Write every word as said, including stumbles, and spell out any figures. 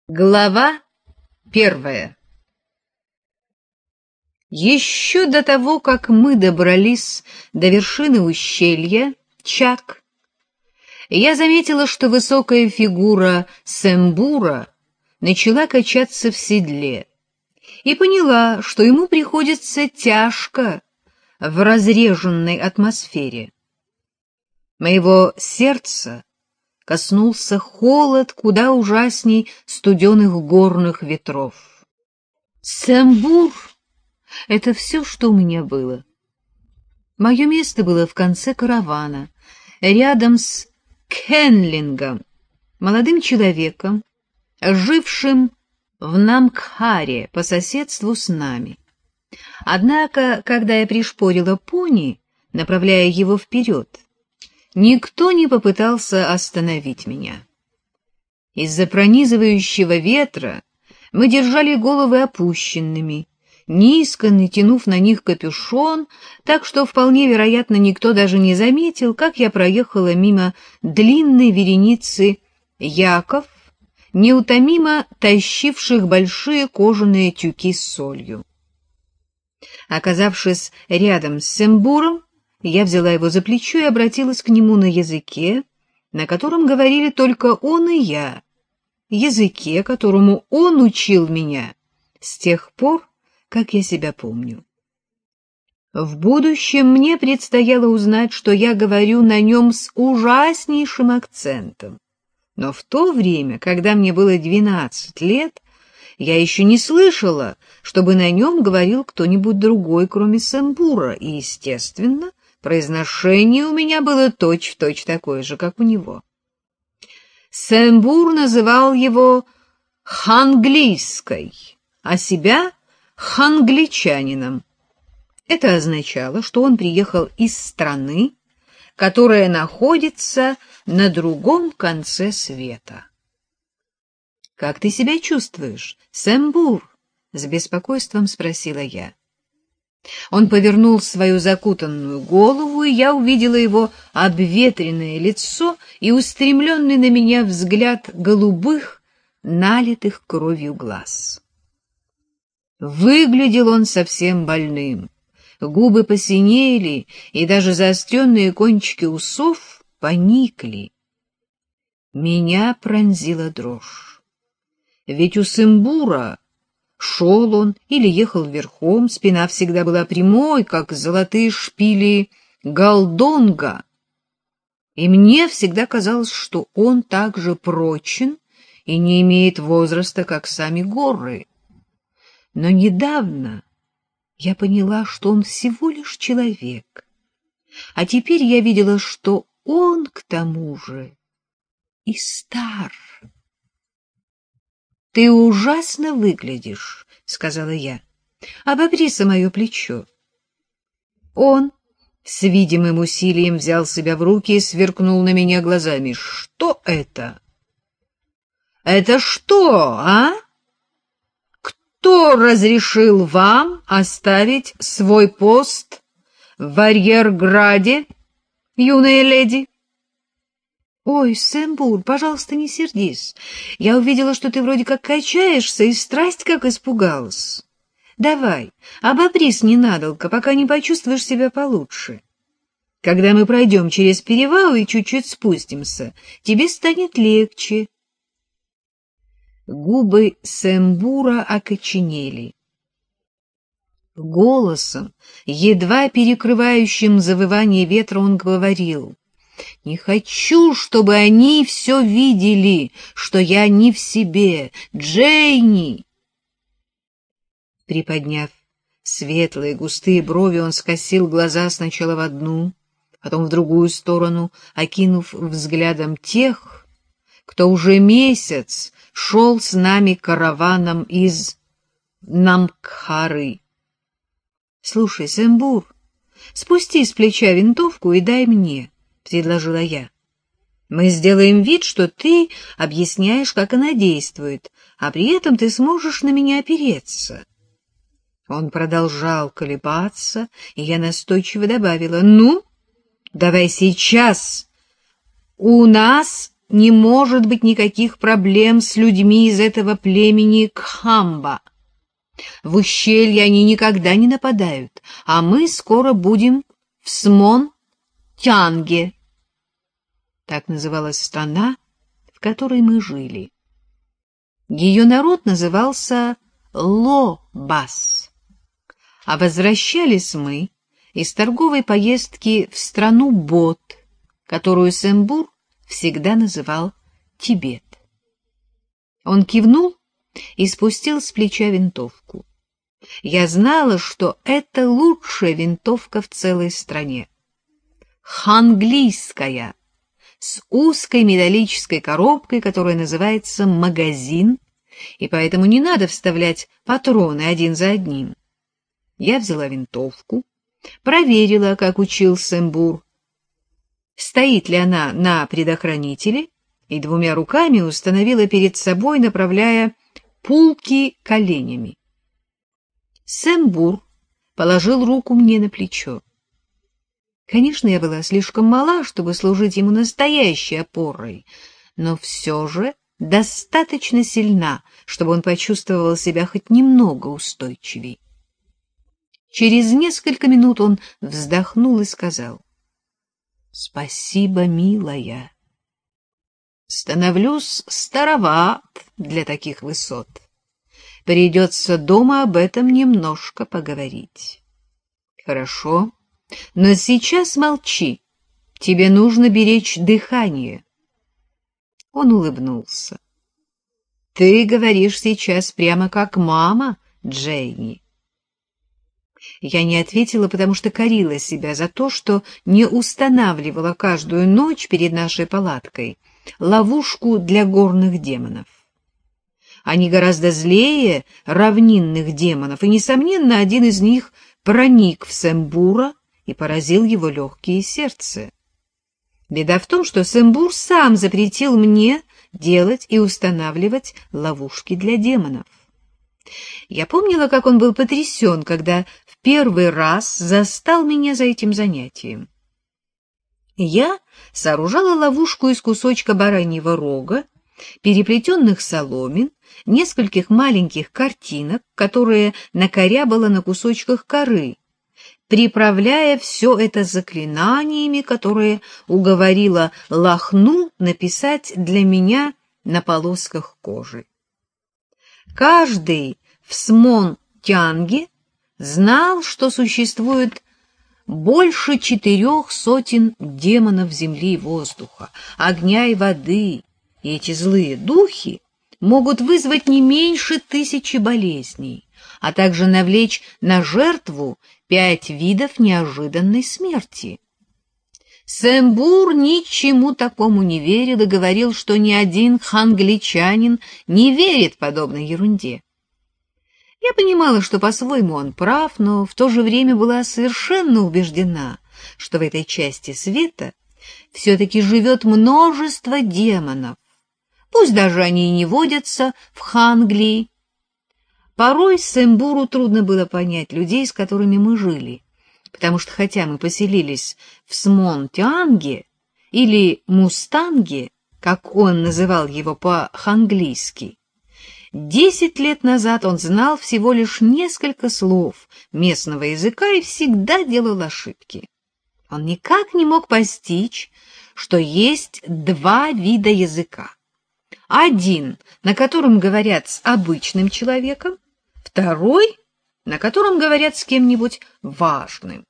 Глава первая. Еще до того, как мы добрались до вершины ущелья Чак, я заметила, что высокая фигура Сэмбура начала качаться в седле, и поняла, что ему приходится тяжко в разреженной атмосфере. Моего сердца коснулся холод куда ужасней студеных горных ветров. Сэмбур — это все, что у меня было. Мое место было в конце каравана, рядом с Кхенлингом, молодым человеком, жившим в Намкхаре по соседству с нами. Однако, когда я пришпорила пони, направляя его вперед, никто не попытался остановить меня. Из-за пронизывающего ветра мы держали головы опущенными, низко натянув на них капюшон, так что вполне вероятно никто даже не заметил, как я проехала мимо длинной вереницы яков, неутомимо тащивших большие кожаные тюки с солью. Оказавшись рядом с Сэмбуром, я взяла его за плечо и обратилась к нему на языке, на котором говорили только он и я, языке, которому он учил меня с тех пор, как я себя помню. В будущем мне предстояло узнать, что я говорю на нем с ужаснейшим акцентом, но в то время, когда мне было двенадцать лет, я еще не слышала, чтобы на нем говорил кто-нибудь другой, кроме Сэмбура, и, естественно, произношение у меня было точь-в-точь такое же, как у него. Сэмбур называл его ханглийской, а себя хангличанином. Это означало, что он приехал из страны, которая находится на другом конце света. «Как ты себя чувствуешь, Сэмбур?» — с беспокойством спросила я. Он повернул свою закутанную голову, и я увидела его обветренное лицо и устремленный на меня взгляд голубых, налитых кровью глаз. Выглядел он совсем больным, губы посинели, и даже заостренные кончики усов поникли. Меня пронзила дрожь. Ведь у Сэмбура шел он или ехал верхом, спина всегда была прямой, как золотые шпили галдонга, и мне всегда казалось, что он так же прочен и не имеет возраста, как сами горы. Но недавно я поняла, что он всего лишь человек, а теперь я видела, что он, к тому же, и стар. — Ты ужасно выглядишь, — сказала я. — Обопри-ка мое плечо. Он с видимым усилием взял себя в руки и сверкнул на меня глазами. — Что это? — Это что, а? Кто разрешил вам оставить свой пост в арьерграде, юная леди? «Ой, Сэмбур, пожалуйста, не сердись. Я увидела, что ты вроде как качаешься, и страсть как испугалась. Давай, обопрись ненадолго, пока не почувствуешь себя получше. Когда мы пройдем через перевал и чуть-чуть спустимся, тебе станет легче». Губы Сэмбура окоченели. Голосом, едва перекрывающим завывание ветра, он говорил: «Не хочу, чтобы они все видели, что я не в себе, Джейни!» Приподняв светлые густые брови, он скосил глаза сначала в одну, потом в другую сторону, окинув взглядом тех, кто уже месяц шел с нами караваном из Намкхары. — Слушай, Сэмбур, спусти с плеча винтовку и дай мне, — предложила я. — Мы сделаем вид, что ты объясняешь, как она действует, а при этом ты сможешь на меня опереться. Он продолжал колебаться, и я настойчиво добавила: — Ну, давай сейчас. У нас не может быть никаких проблем с людьми из этого племени Кхамба. В ущелье они никогда не нападают, а мы скоро будем в Смон-Тянге. Так называлась страна, в которой мы жили. Ее народ назывался Лобас. А возвращались мы из торговой поездки в страну Бот, которую Сэмбур всегда называл Тибет. Он кивнул и спустил с плеча винтовку. Я знала, что это лучшая винтовка в целой стране. Ханглийская, с узкой металлической коробкой, которая называется магазин, и поэтому не надо вставлять патроны один за одним. Я взяла винтовку, проверила, как учил Сэмбур, стоит ли она на предохранителе, и двумя руками установила перед собой, направляя пулки коленями. Сэмбур положил руку мне на плечо. Конечно, я была слишком мала, чтобы служить ему настоящей опорой, но все же достаточно сильна, чтобы он почувствовал себя хоть немного устойчивей. Через несколько минут он вздохнул и сказал: «Спасибо, милая. Становлюсь староват для таких высот. Придется дома об этом немножко поговорить». «Хорошо, но сейчас молчи. Тебе нужно беречь дыхание». Он улыбнулся. «Ты говоришь сейчас прямо как мама, Джейни». Я не ответила, потому что корила себя за то, что не устанавливала каждую ночь перед нашей палаткой ловушку для горных демонов. Они гораздо злее равнинных демонов, и, несомненно, один из них проник в Сэмбура и поразил его легкие сердце. Беда в том, что Сэмбур сам запретил мне делать и устанавливать ловушки для демонов. Я помнила, как он был потрясен, когда в первый раз застал меня за этим занятием. Я сооружала ловушку из кусочка бараньего рога, переплетенных соломин, нескольких маленьких картинок, которые накорябала на кусочках коры, приправляя все это заклинаниями, которые уговорила Лахну написать для меня на полосках кожи. Каждый в Смон-Тянге знал, что существует больше четырех сотен демонов земли и воздуха, огня и воды, и эти злые духи могут вызвать не меньше тысячи болезней, а также навлечь на жертву пять видов неожиданной смерти. Сэмбур ничему такому не верил и говорил, что ни один хангличанин не верит подобной ерунде. Я понимала, что по-своему он прав, но в то же время была совершенно убеждена, что в этой части света все-таки живет множество демонов, пусть даже они и не водятся в Ханглии. Порой Сэмбуру трудно было понять людей, с которыми мы жили, потому что хотя мы поселились в Смон-Тянге или Мустанге, как он называл его по-ханглийски, десять лет назад он знал всего лишь несколько слов местного языка и всегда делал ошибки. Он никак не мог постичь, что есть два вида языка. Один, на котором говорят с обычным человеком, второй, на котором говорят с кем-нибудь важным.